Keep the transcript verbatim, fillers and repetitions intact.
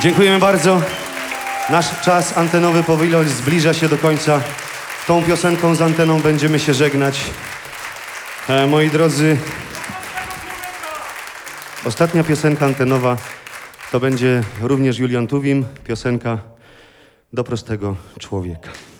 Dziękujemy bardzo. Nasz czas antenowy powoli zbliża się do końca. Tą piosenką z anteną będziemy się żegnać. E, moi drodzy, ostatnia piosenka antenowa to będzie również Julian Tuwim, piosenka Do prostego człowieka.